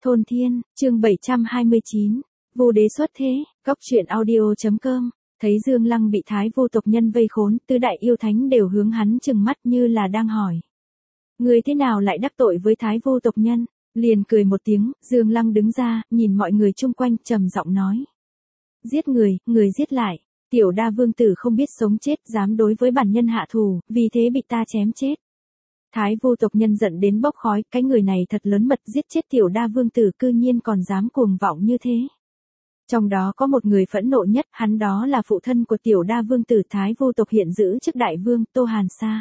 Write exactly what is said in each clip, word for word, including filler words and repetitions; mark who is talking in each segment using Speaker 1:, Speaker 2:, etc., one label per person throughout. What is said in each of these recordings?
Speaker 1: Thôn Thiên, chương bảy trăm hai mươi chín, Vu đế xuất thế, góc truyện audio.com, thấy Dương Lăng bị Thái Vu tộc nhân vây khốn, tứ đại yêu thánh đều hướng hắn trừng mắt như là đang hỏi. Người thế nào lại đắc tội với Thái Vu tộc nhân? Liền cười một tiếng, Dương Lăng đứng ra, nhìn mọi người chung quanh, trầm giọng nói. Giết người, người giết lại, tiểu đa vương tử không biết sống chết, dám đối với bản nhân hạ thù, vì thế bị ta chém chết. Thái Vu tộc nhân giận đến bốc khói, cái người này thật lớn mật, giết chết tiểu đa vương tử, cư nhiên còn dám cuồng vọng như thế. Trong đó có một người phẫn nộ nhất, hắn đó là phụ thân của tiểu đa vương tử Thái Vu tộc hiện giữ chức đại vương, Tô Hàn Sa.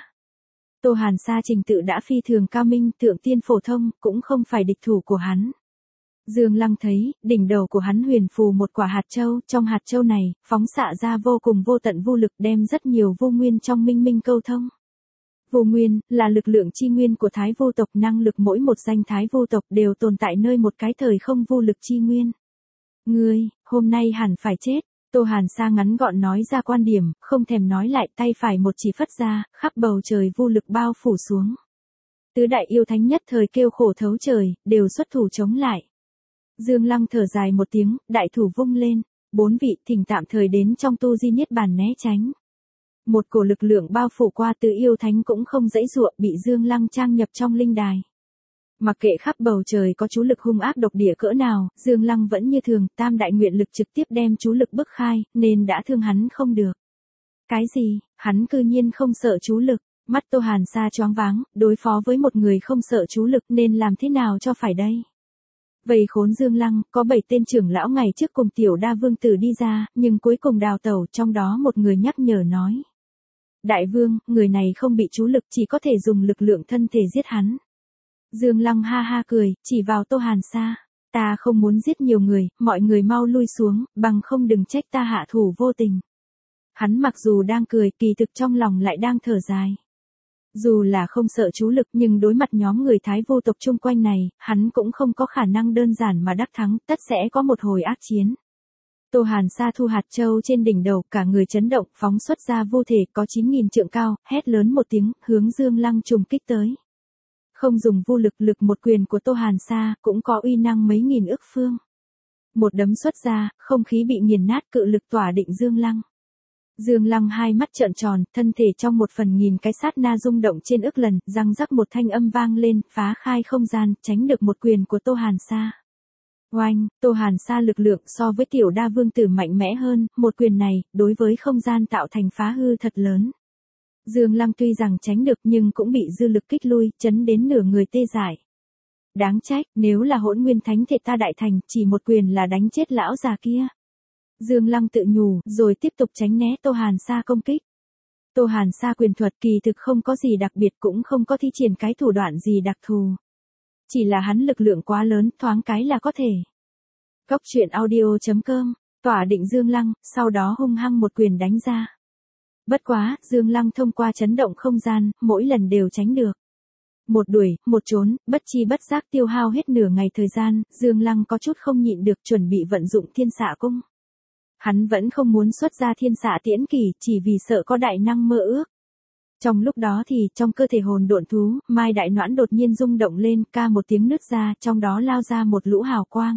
Speaker 1: Tô Hàn Sa trình tự đã phi thường cao minh, thượng tiên phổ thông, cũng không phải địch thủ của hắn. Dương Lăng thấy, đỉnh đầu của hắn huyền phù một quả hạt châu, trong hạt châu này, phóng xạ ra vô cùng vô tận vô lực, đem rất nhiều vô nguyên trong minh minh câu thông. Vô nguyên, là lực lượng chi nguyên của Thái Vu tộc, năng lực mỗi một danh Thái Vu tộc đều tồn tại nơi một cái thời không vô lực chi nguyên. Ngươi, hôm nay hẳn phải chết, Tô Hàn Sa ngắn gọn nói ra quan điểm, không thèm nói lại, tay phải một chỉ phất ra, khắp bầu trời vô lực bao phủ xuống. Tứ đại yêu thánh nhất thời kêu khổ thấu trời, đều xuất thủ chống lại. Dương Lăng thở dài một tiếng, đại thủ vung lên, bốn vị thỉnh tạm thời đến trong tu di niết bàn né tránh. Một cổ lực lượng bao phủ qua, tứ yêu thánh cũng không dãy dụa, bị Dương Lăng trang nhập trong linh đài. Mặc kệ khắp bầu trời có chú lực hung ác độc địa cỡ nào, Dương Lăng vẫn như thường, tam đại nguyện lực trực tiếp đem chú lực bức khai, nên đã thương hắn không được. Cái gì, hắn cư nhiên không sợ chú lực, mắt Tô Hàn Sa choáng váng, đối phó với một người không sợ chú lực nên làm thế nào cho phải đây? Vây khốn Dương Lăng, có bảy tên trưởng lão ngày trước cùng tiểu đa vương tử đi ra, nhưng cuối cùng đào tẩu, trong đó một người nhắc nhở nói. Đại vương, người này không bị chú lực, chỉ có thể dùng lực lượng thân thể giết hắn. Dương Lăng ha ha cười, chỉ vào Tô Hàn Sa. Ta không muốn giết nhiều người, mọi người mau lui xuống, bằng không đừng trách ta hạ thủ vô tình. Hắn mặc dù đang cười, kỳ thực trong lòng lại đang thở dài. Dù là không sợ chú lực nhưng đối mặt nhóm người Thái Vu tộc chung quanh này, hắn cũng không có khả năng đơn giản mà đắc thắng, tất sẽ có một hồi ác chiến. Tô Hàn Sa thu hạt châu trên đỉnh đầu, cả người chấn động, phóng xuất ra vô thể có chín nghìn trượng cao, hét lớn một tiếng, hướng Dương Lăng trùng kích tới. Không dùng vô lực, lực một quyền của Tô Hàn Sa cũng có uy năng mấy nghìn ức phương. Một đấm xuất ra, không khí bị nghiền nát, cự lực tỏa định Dương Lăng. Dương Lăng hai mắt trợn tròn, thân thể trong một phần nghìn cái sát na rung động trên ức lần, răng rắc một thanh âm vang lên, phá khai không gian, tránh được một quyền của Tô Hàn Sa. Oanh, Tô Hàn Sa lực lượng so với tiểu đa vương tử mạnh mẽ hơn, một quyền này, đối với không gian tạo thành phá hư thật lớn. Dương Lăng tuy rằng tránh được nhưng cũng bị dư lực kích lui, chấn đến nửa người tê dại. Đáng trách, nếu là Hỗn Nguyên Thánh thể ta đại thành, chỉ một quyền là đánh chết lão già kia. Dương Lăng tự nhủ, rồi tiếp tục tránh né Tô Hàn Sa công kích. Tô Hàn Sa quyền thuật kỳ thực không có gì đặc biệt, cũng không có thi triển cái thủ đoạn gì đặc thù. Chỉ là hắn lực lượng quá lớn, thoáng cái là có thể. Góc truyện audio.com, tỏa định Dương Lăng, sau đó hung hăng một quyền đánh ra. Bất quá, Dương Lăng thông qua chấn động không gian, mỗi lần đều tránh được. Một đuổi, một trốn, bất chi bất giác tiêu hao hết nửa ngày thời gian, Dương Lăng có chút không nhịn được, chuẩn bị vận dụng thiên xạ cung. Hắn vẫn không muốn xuất ra thiên xạ tiễn kỳ, chỉ vì sợ có đại năng mơ ước. Trong lúc đó thì, trong cơ thể hồn độn thú, Mai Đại Noãn đột nhiên rung động lên, ca một tiếng nứt ra, trong đó lao ra một lũ hào quang.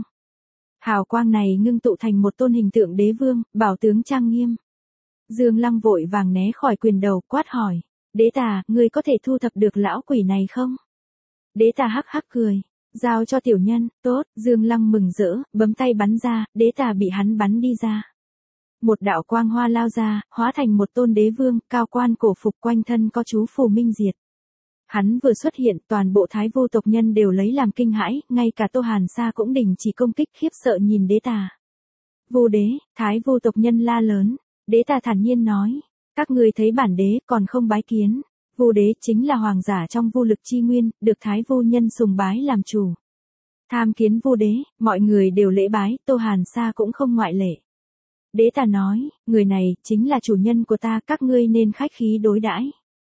Speaker 1: Hào quang này ngưng tụ thành một tôn hình tượng đế vương, bảo tướng trang nghiêm. Dương Lăng vội vàng né khỏi quyền đầu, quát hỏi. Đế tà, ngươi có thể thu thập được lão quỷ này không? Đế tà hắc hắc cười. Giao cho tiểu nhân, tốt, Dương Lăng mừng rỡ, bấm tay bắn ra, đế tà bị hắn bắn đi ra. Một đạo quang hoa lao ra, hóa thành một tôn đế vương, cao quan cổ phục, quanh thân có chú phù minh diệt. Hắn vừa xuất hiện, toàn bộ Thái Vu tộc nhân đều lấy làm kinh hãi, ngay cả Tô Hàn Sa cũng đình chỉ công kích, khiếp sợ nhìn đế tà. Vu đế, Thái Vu tộc nhân la lớn. Đế tà thản nhiên nói, các ngươi thấy bản đế còn không bái kiến. Vu đế chính là hoàng giả trong vô lực chi nguyên, được Thái Vu nhân sùng bái làm chủ. Tham kiến Vu đế, mọi người đều lễ bái, Tô Hàn Sa cũng không ngoại lệ. Đế tà nói, người này chính là chủ nhân của ta, các ngươi nên khách khí đối đãi.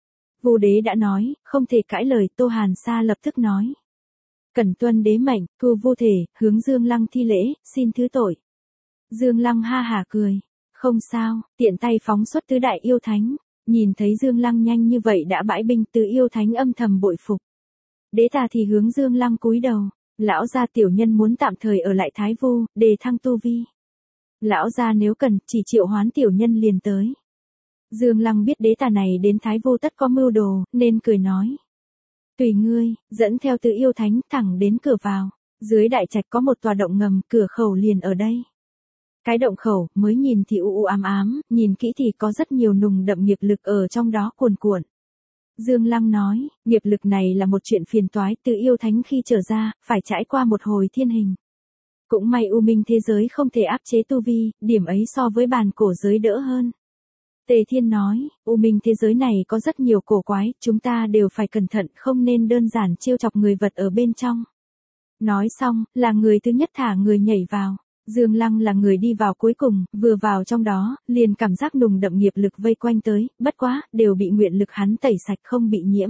Speaker 1: Vu đế đã nói, không thể cãi lời, Tô Hàn Sa lập tức nói. Cẩn tuân đế mệnh, thu vô thể, hướng Dương Lăng thi lễ, xin thứ tội. Dương Lăng ha hả cười. Không sao, tiện tay phóng xuất tứ đại yêu thánh, nhìn thấy Dương Lăng nhanh như vậy đã bãi binh, tứ yêu thánh âm thầm bội phục. Đế tà thì hướng Dương Lăng cúi đầu, Lão gia tiểu nhân muốn tạm thời ở lại Thái Vu, đề thăng tu vi. Lão gia nếu cần, chỉ triệu hoán tiểu nhân liền tới. Dương Lăng biết đế tà này đến Thái Vu tất có mưu đồ, nên cười nói. Tùy ngươi, dẫn theo Tứ Yêu Thánh thẳng đến cửa vào. Dưới đại trạch có một tòa động ngầm, cửa khẩu liền ở đây. Cái động khẩu, mới nhìn thì u u ám ám, nhìn kỹ thì có rất nhiều nùng đậm nghiệp lực ở trong đó cuồn cuộn. Dương Lăng nói, nghiệp lực này là một chuyện phiền toái, Tứ Yêu Thánh khi trở ra, phải trải qua một hồi thiên hình. Cũng may U Minh thế giới không thể áp chế tu vi, điểm ấy so với bàn cổ giới đỡ hơn. Tề Thiên nói, U Minh thế giới này có rất nhiều cổ quái, chúng ta đều phải cẩn thận, không nên đơn giản trêu chọc người vật ở bên trong. Nói xong, là người thứ nhất thả người nhảy vào. Dương Lăng là người đi vào cuối cùng, vừa vào trong đó, liền cảm giác nùng đậm nghiệp lực vây quanh tới, bất quá, đều bị nguyện lực hắn tẩy sạch không bị nhiễm.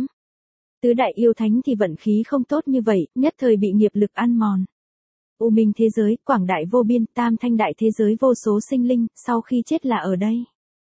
Speaker 1: Tứ đại yêu thánh thì vận khí không tốt như vậy, nhất thời bị nghiệp lực ăn mòn. U Minh thế giới, quảng đại vô biên, tam thanh đại thế giới vô số sinh linh, sau khi chết là ở đây.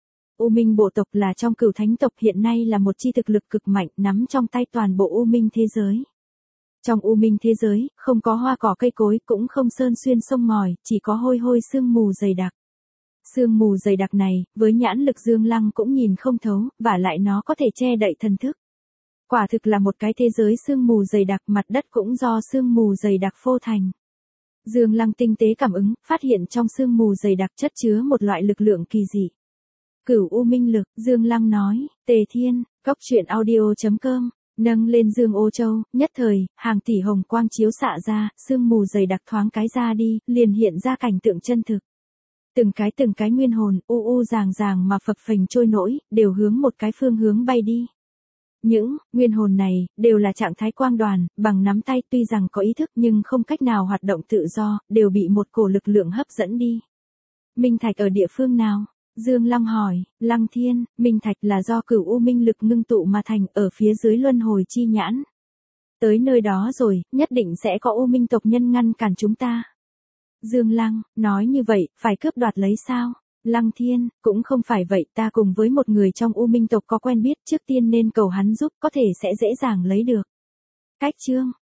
Speaker 1: U Minh bộ tộc là trong cửu thánh tộc, hiện nay là một chi thực lực cực mạnh, nắm trong tay toàn bộ U Minh thế giới. Trong U Minh thế giới, không có hoa cỏ cây cối, cũng không sơn xuyên sông ngòi, chỉ có hôi hôi sương mù dày đặc. Sương mù dày đặc này, với nhãn lực Dương Lăng cũng nhìn không thấu, vả lại nó có thể che đậy thần thức. Quả thực là một cái thế giới sương mù dày đặc, mặt đất cũng do sương mù dày đặc phô thành. Dương Lăng tinh tế cảm ứng, phát hiện trong sương mù dày đặc chất chứa một loại lực lượng kỳ dị. Cửu U Minh lực, Dương Lăng nói, Tề Thiên, góc truyện audio chấm com. Nâng lên Dương Ô Châu, nhất thời, hàng tỷ hồng quang chiếu xạ ra, sương mù dày đặc thoáng cái ra đi, liền hiện ra cảnh tượng chân thực. Từng cái từng cái nguyên hồn, u u ràng ràng mà phập phình trôi nổi, đều hướng một cái phương hướng bay đi. Những nguyên hồn này, đều là trạng thái quang đoàn, bằng nắm tay, tuy rằng có ý thức nhưng không cách nào hoạt động tự do, đều bị một cổ lực lượng hấp dẫn đi. Minh Thạch ở địa phương nào? Dương Lăng hỏi, Lăng Thiên, Minh Thạch là do cửu U Minh lực ngưng tụ mà thành, ở phía dưới luân hồi chi nhãn. Tới nơi đó rồi, nhất định sẽ có U Minh tộc nhân ngăn cản chúng ta. Dương Lăng, nói như vậy, phải cướp đoạt lấy sao? Lăng Thiên, cũng không phải vậy, ta cùng với một người trong U Minh tộc có quen biết, trước tiên nên cầu hắn giúp, có thể sẽ dễ dàng lấy được. Cách chương